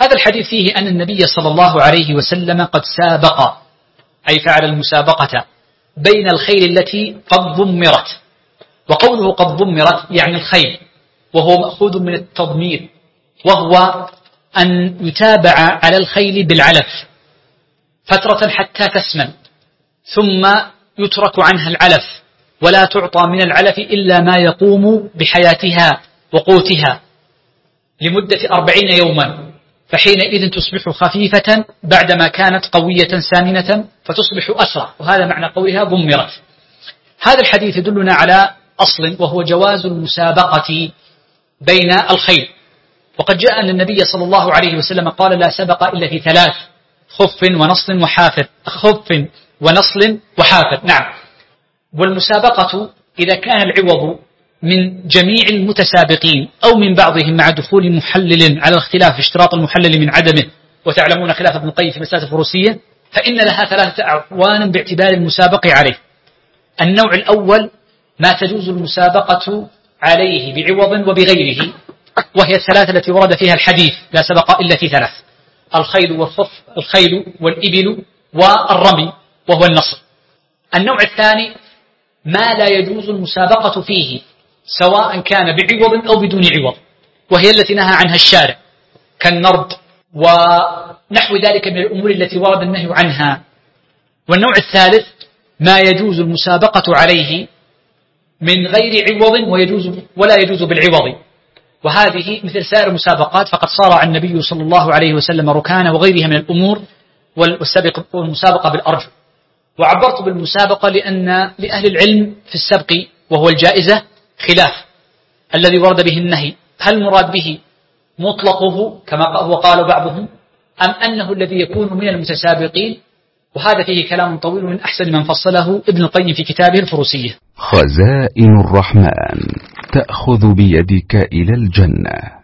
هذا الحديث فيه أن النبي صلى الله عليه وسلم قد سابق، أي فعل المسابقة بين الخيل التي قد ضمرت. وقوله قد ضمرت يعني الخيل، وهو مأخوذ من التضمير، وهو أن يتابع على الخيل بالعلف فترة حتى تسمن، ثم يترك عنها العلف ولا تعطى من العلف إلا ما يقوم بحياتها وقوتها لمدة 40 يوما، فحينئذ تصبح خفيفة بعدما كانت قوية سامنة فتصبح أسرع، وهذا معنى قولها ضمرت. هذا الحديث يدلنا على أصل، وهو جواز المسابقة بين الخيل. وقد جاء أن النبي صلى الله عليه وسلم قال لا سبق إلا في 3: خف ونصل وحافر. خف ونصل وحافر، نعم. والمسابقة إذا كان العوض من جميع المتسابقين أو من بعضهم مع دخول محلل على الاختلاف في اشتراط المحلل من عدمه، وتعلمون خلاف ابن القيم في مسألة الفروسية، فإن لها 3 أعوان باعتبار المسابق عليه. النوع الأول ما تجوز المسابقة عليه بعوض وبغيره، وهي 3 التي ورد فيها الحديث لا سبق إلا في 3: الخيل والخف، الخيل والإبل والرمي وهو النصر. النوع الثاني ما لا يجوز المسابقة فيه سواء كان بعوض أو بدون عوض، وهي التي نهى عنها الشارع كالنرد ونحو ذلك من الأمور التي ورد النهي عنها. والنوع الثالث ما يجوز المسابقة عليه من غير عوض ولا يجوز بالعوض، وهذه مثل سائر المسابقات، فقد صارع النبي صلى الله عليه وسلم ركانه وغيرها من الأمور والمسابقة بالأرجل. وعبرت بالمسابقة لأن لأهل العلم في السبق وهو الجائزة خلاف الذي ورد به النهي، هل مراد به مطلقه كما وقال بعضهم أم أنه الذي يكون من المتسابقين، وهذا فيه كلام طويل من أحسن من فصله ابن القيم في كتابه الفروسية. خزائن الرحمن تأخذ بيدك إلى الجنة.